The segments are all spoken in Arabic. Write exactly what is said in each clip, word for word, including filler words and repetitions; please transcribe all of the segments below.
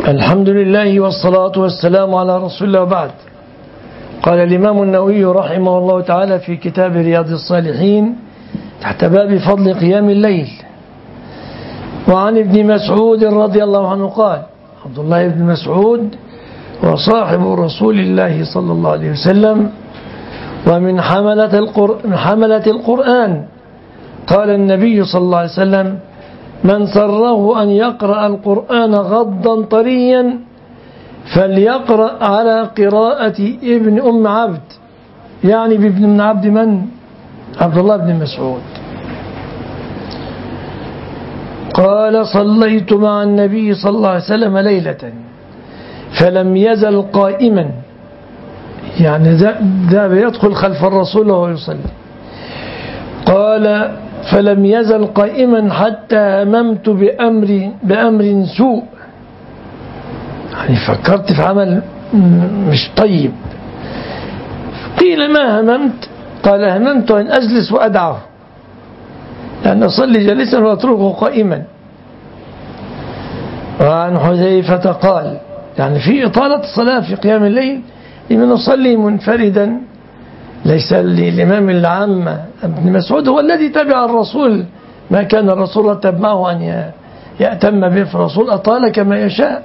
الحمد لله والصلاة والسلام على رسول الله وبعد. قال الإمام النووي رحمه الله تعالى في كتاب رياض الصالحين تحت باب فضل قيام الليل: وعن ابن مسعود رضي الله عنه قال: عبد الله بن مسعود وصاحب رسول الله صلى الله عليه وسلم ومن حملة القرآن, حملة القرآن قال النبي صلى الله عليه وسلم: من سره أن يقرأ القرآن غضا طريا فليقرأ على قراءة ابن أم عبد، يعني بابن أم عبد من؟ عبد الله بن مسعود. قال: صليت مع النبي صلى الله عليه وسلم ليلة فلم يزل قائما، يعني ذهب يدخل خلف الرسول وهو يصلي. قال: فلم يزل قائما حتى هممت بأمر, بأمر سوء، يعني فكرت في عمل مش طيب. قيل: ما هممت؟ قال: هممت أن أجلس وأدعه، لأن أصلي جالسا وأتركه قائما. وعن حذيفة قال، يعني في إطالة الصلاة في قيام الليل لمن يصلي منفردا، ليس للإمام العامة. ابن مسعود هو الذي تبع الرسول، ما كان الرسول رتب معه أن يأتم به، فالرسول أطال كما يشاء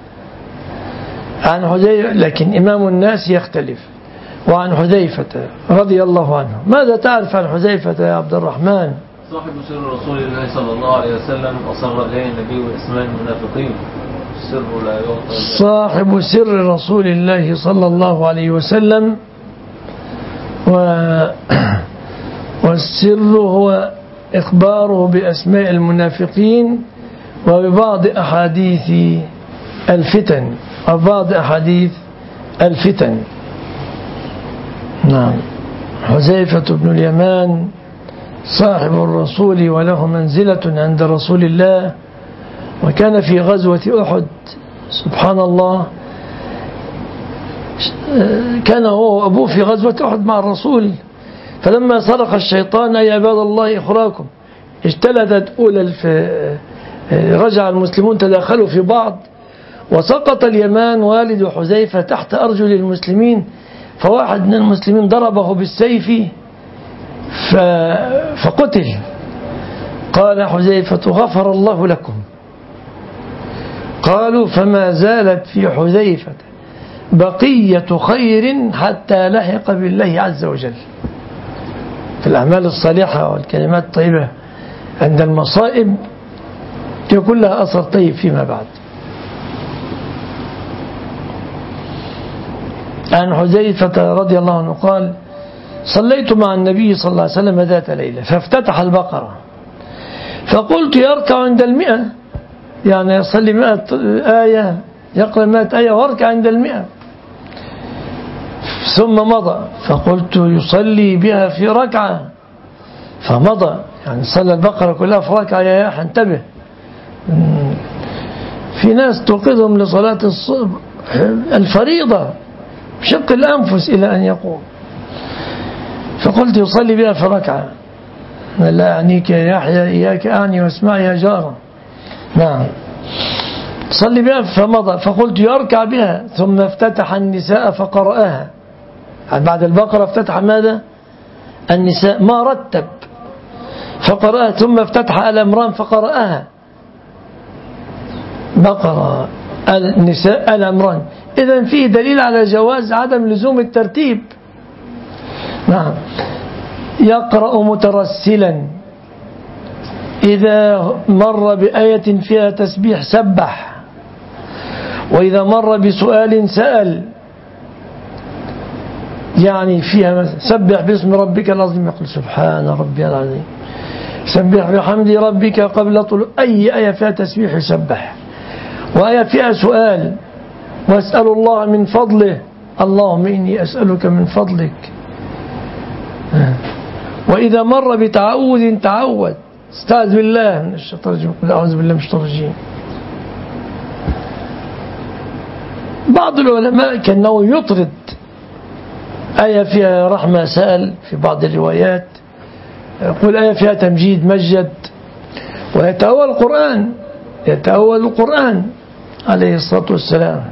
عن حذيفة، لكن إمام الناس يختلف. وعن حذيفة رضي الله عنه، ماذا تعرف عن حذيفة يا عبد الرحمن؟ صاحب سر رسول الله صلى الله عليه وسلم، أصر إليه النبي بأسماء المنافقين، السر لا يعطى. صاحب سر رسول الله صلى الله عليه وسلم، و... والسر هو إخباره بأسماء المنافقين وببعض أحاديث الفتن وبعض أحاديث الفتن. نعم. حذيفة بن اليمان صاحب الرسول وله منزلة عند رسول الله، وكان في غزوة أحد سبحان الله، كان هو وأبوه في غزوة أحد مع الرسول، فلما صرخ الشيطان: يا عباد الله إخراكم، اجتلدت أولى رجع المسلمون تداخلوا في بعض، وسقط اليمان والد حذيفة تحت أرجل المسلمين، فواحد من المسلمين ضربه بالسيف فقتل. قال حذيفة: غفر الله لكم. قالوا: فما زالت في حذيفة بقية خير حتى لحق بالله عز وجل. في الأعمال الصالحة والكلمات الطيبة عند المصائب يكون لها أثر طيب فيما بعد. عن حذيفة رضي الله عنه قال: صليت مع النبي صلى الله عليه وسلم ذات ليلة فافتتح البقرة، فقلت: يركع عند المئة، يعني يصلي مئة آية، يقرأ مئة آية ويركع عند المئة. ثم مضى، فقلت: يصلي بها في ركعة، فمضى، يعني صلى البقرة كلها في ركعة. يا يا انتبه، في ناس توقظهم لصلاة الصبح الفريضة بشق الأنفس إلى أن يقوم. فقلت: يصلي بها في ركعة. لا أعنيك يا يحيى، إياك أعني واسمعي يا جارة. نعم. صلي بها، فمضى، فقلت: يركع بها. ثم افتتح النساء فقرأها، بعد البقرة افتتح ماذا؟ النساء، ما رتب، فقرأها. ثم افتتح آل عمران فقرأها، بقرة النساء آل عمران. إذن فيه دليل على جواز عدم لزوم الترتيب. نعم. يقرأ مترسلا، إذا مر بآية فيها تسبيح سبح، وإذا مر بسؤال سأل، يعني فيها سبح باسم ربك العظيم، يقول سبحان ربي العظيم، سبح بحمد ربك قبل طلوع. أي آية فيها تسبيح يسبح، وآية فيها سؤال: واسأل الله من فضله، اللهم إني أسألك من فضلك. وإذا مر بتعوذ تعوذ، استعذ بالله من الشيطان الرجيم، قل أعوذ بالله من الشيطان الرجيم. بعض العلماء كأنه يطرد آية فيها رحمة سأل في بعض الروايات، يقول آية فيها تمجيد مجد، ويتأول القرآن، يتأول القرآن. عليه الصلاة والسلام،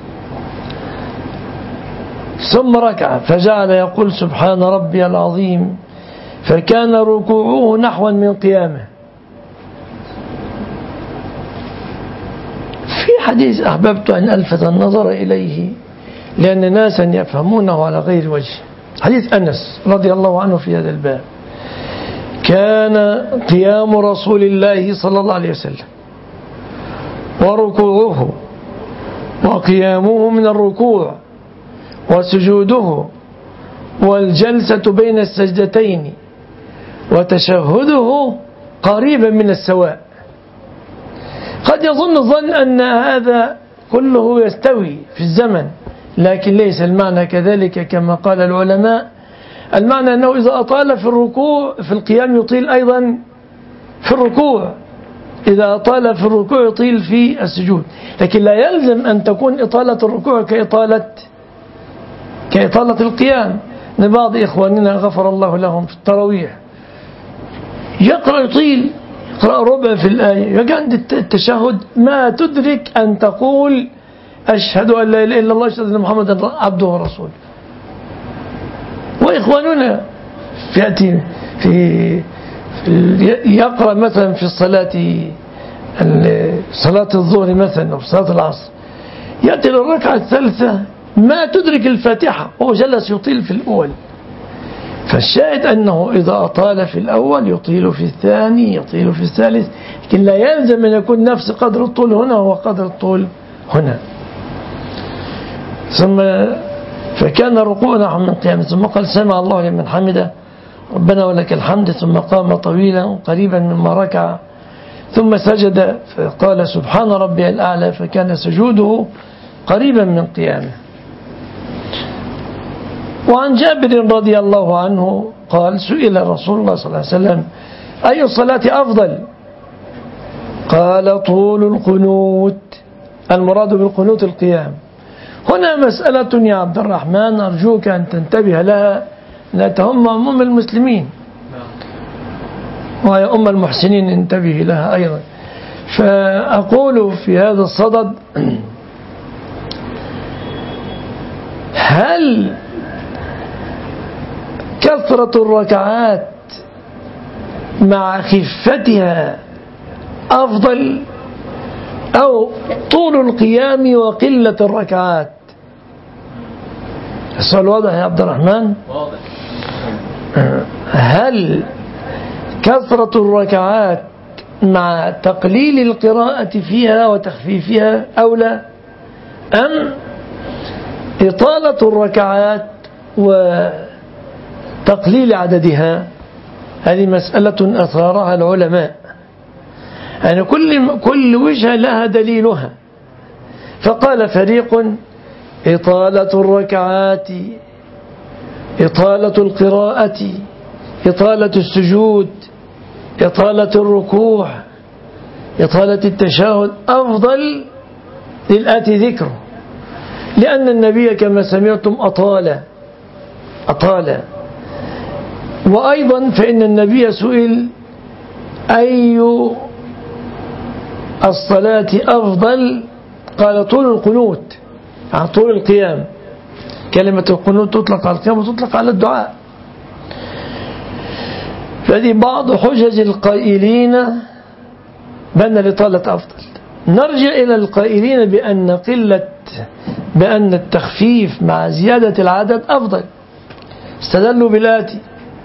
ثم ركع فجعل يقول سبحان ربي العظيم، فكان ركوعه نحوا من قيامه. في حديث أحببت أن ألفت النظر إليه لأن ناسا يفهمونه على غير وجه، حديث أنس رضي الله عنه في هذا الباب: كان قيام رسول الله صلى الله عليه وسلم وركوعه وقيامه من الركوع وسجوده والجلسة بين السجدتين وتشهده قريبا من السواء. قد يظن الظن أن هذا كله يستوي في الزمن، لكن ليس المعنى كذلك كما قال العلماء. المعنى أنه إذا أطال في الركوع في القيام يطيل أيضا في الركوع، إذا أطال في الركوع يطيل في السجود، لكن لا يلزم أن تكون إطالة الركوع كإطالة كإطالة القيام. لبعض إخواننا غفر الله لهم في التراويح يقرأ يطيل، يقرأ ربع في الآية، يجي عند التشهد ما تدرك أن تقول أشهد أن لا إله إلا الله أشهد أن محمدا عبده ورسوله. وإخواننا يأتي في يقرأ مثلا في الصلاة صلاة الظهر مثلا أو صلاة العصر، يأتي للركعة الثالثة ما تدرك الفاتحة وهو جلس يطيل في الأول. فالشاهد أنه إذا أطال في الأول يطيل في الثاني، يطيل في الثالث، لكن لا يلزم أن يكون نفس قدر الطول هنا هو قدر الطول هنا. ثم فكان ركوع نحو من قيام، ثم قال سمع الله لمن حمده ربنا ولك الحمد، ثم قام طويلا قريبا مما ركع، ثم سجد فقال سبحان ربي الأعلى، فكان سجوده قريبا من قيامه. وعن جابر رضي الله عنه قال سئل رسول الله صلى الله عليه وسلم أي الصلاة أفضل؟ قال طول القنوت، المراد بالقنوت القيام. هنا مسألة يا عبد الرحمن أرجوك أن تنتبه لها، لا تهم عموم المسلمين وهي أم المحسنين انتبه لها أيضا. فأقول في هذا الصدد هل كثرة الركعات مع خفتها أفضل أو طول القيام وقلة الركعات؟ السؤال واضح يا عبد الرحمن؟ واضح. هل كثرة الركعات مع تقليل القراءة فيها وتخفيفها أولى أم إطالة الركعات وتقليل عددها؟ هذه مسألة أثارها العلماء، يعني كل كل وجهة لها دليلها. فقال فريق إطالة الركعات، إطالة القراءة، إطالة السجود، إطالة الركوع، إطالة التشهد أفضل للآتي ذكره، لأن النبي كما سمعتم أطال أطال وأيضا فإن النبي سئل أي الصلاة أفضل؟ قال طول القنوت، عن طول القيام. كلمة القنوت تطلق على القيام وتطلق على الدعاء. فهذه بعض حجج القائلين بأن الإطالة أفضل. نرجع إلى القائلين بأن قلة بأن التخفيف مع زيادة العدد أفضل. استدلوا بالآتي: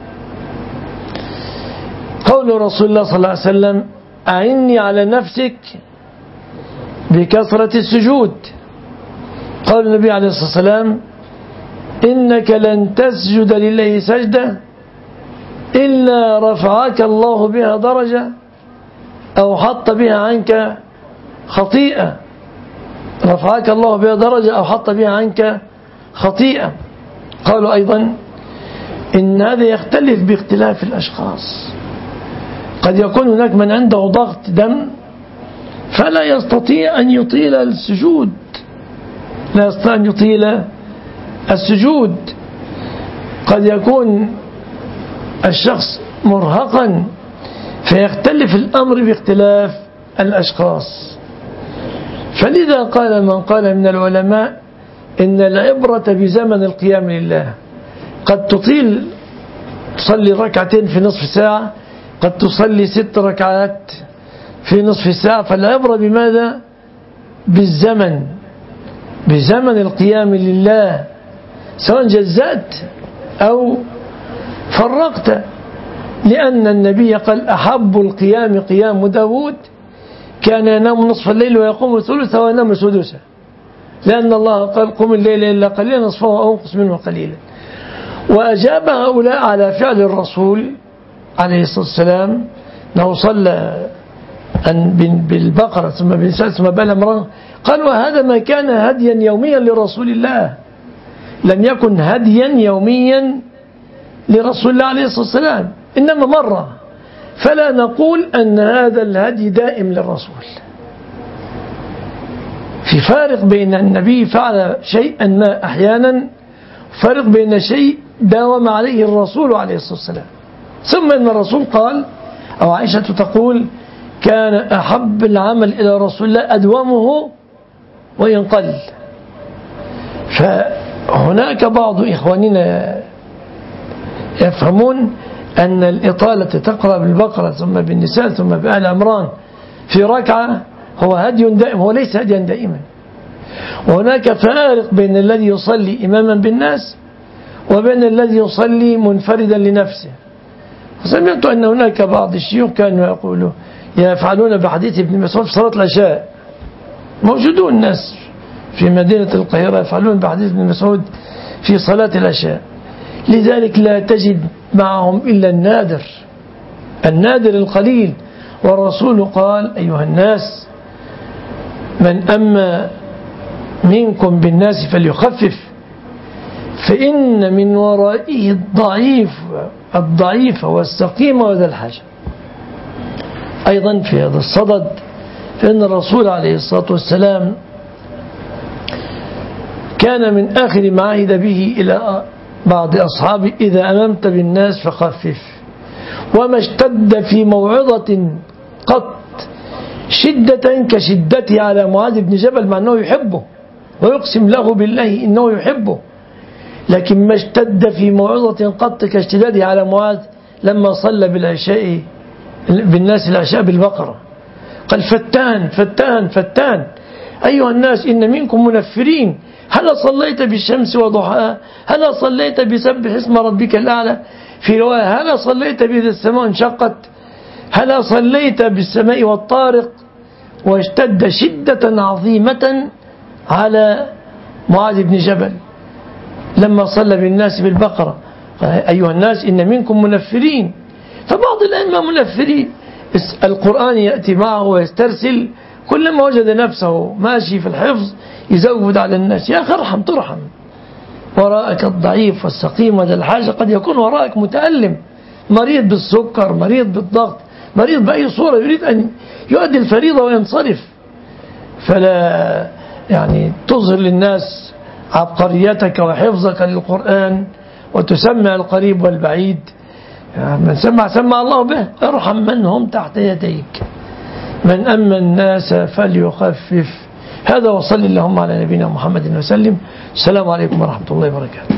قول رسول الله صلى الله عليه وسلم أعني على نفسك بكثرة السجود. قال النبي عليه الصلاة والسلام إنك لن تسجد لله سجدة إلا رفعك الله بها درجة أو حط بها عنك خطيئة. رفعك الله بها درجة أو حط بها عنك خطيئة. قالوا أيضا إن هذا يختلف باختلاف الأشخاص، قد يكون هناك من عنده ضغط دم فلا يستطيع أن يطيل السجود، لا يستطيع أن يطيل السجود. قد يكون الشخص مرهقا فيختلف الأمر باختلاف الأشخاص. فلذا قال من قال من العلماء إن العبرة بزمن القيام لله. قد تطيل تصلي ركعتين في نصف ساعة، قد تصلي ست ركعات في نصف ساعة، فالعبرة بماذا؟ بالزمن، بزمن القيام لله، سواء جزأت أو فرقت. لأن النبي قال أحب القيام قيام داود، كان ينام نصف الليل ويقوم ثلثه وينام سدسه، لأن الله قال قم الليل إلا قليلا نصفه أو انقص منه قليلا. وأجاب هؤلاء على فعل الرسول عليه الصلاة والسلام، أنه صلى بالبقرة ثم بالنساء ثم بآل عمران، قال وهذا ما كان هديا يوميا لرسول الله، لم يكن هديا يوميا لرسول الله عليه الصلاة والسلام، إنما مرة. فلا نقول أن هذا الهدي دائم للرسول. في فارق بين النبي فعل شيئا ما أحيانا، فارق بين شيء داوم عليه الرسول عليه الصلاة والسلام. ثم إن الرسول قال، أو عائشة تقول كان أحب العمل إلى رسول الله أدومه وإن قل. فهناك بعض إخواننا يفهمون أن الإطالة تقرأ بالبقرة ثم بالنساء ثم بآل عمران في ركعة هو هدي دائم، هو ليس هديا دائما. وهناك فارق بين الذي يصلي إماما بالناس وبين الذي يصلي منفردا لنفسه. وسمعت أن هناك بعض الشيوخ كانوا يقولوا يفعلون بحديث ابن مسعود في صلاة العشاء، موجودون الناس في مدينة القاهرة يفعلون بحديث ابن مسعود في صلاة العشاء. لذلك لا تجد معهم إلا النادر، النادر القليل. والرسول قال أيها الناس من أما منكم بالناس فليخفف، فإن من ورائه الضعيف الضعيف والسقيم وذا الحاجة. أيضا في هذا الصدد فإن الرسول عليه الصلاة والسلام كان من آخر ما عهد به إلى بعض أصحابه إذا أممت بالناس فخفف. وما اشتد في موعظة قط شدة كشدته على معاذ بن جبل، مع أنه يحبه ويقسم له بالله إنه يحبه، لكن ما اشتد في موعظة قط كاشتداده على معاذ لما صلى بالعشاء بالناس العشاء بالبقرة. قال فتان فتان فتان أيها الناس إن منكم منفرين، هل صليت بالشمس وضحاها، هل صليت بسبح اسم ربك الأعلى، في رواية هل صليت بإذا السماء انشقت، هل صليت بالسماء والطارق. واشتد شدة عظيمة على معاذ بن جبل لما صلى بالناس بالبقرة. أيها الناس إن منكم منفرين. فبعض الأئمة منفرين، القرآن يأتي معه ويسترسل، كلما وجد نفسه ماشي في الحفظ يزود على الناس. يا أخي ارحم ترحم، وراءك الضعيف والسقيم وذا الحاجة، قد يكون وراءك متألم، مريض بالسكر، مريض بالضغط، مريض بأي صورة، يريد أن يؤدي الفريضة وينصرف. فلا يعني تظهر للناس عبقريتك وحفظك للقرآن وتسمع القريب والبعيد. يعني من سمع سمع الله به. ارحم من هم تحت يديك، من أما الناس فليخفف. هذا وصل اللهم على نبينا محمد وسلم. السلام عليكم ورحمة الله وبركاته.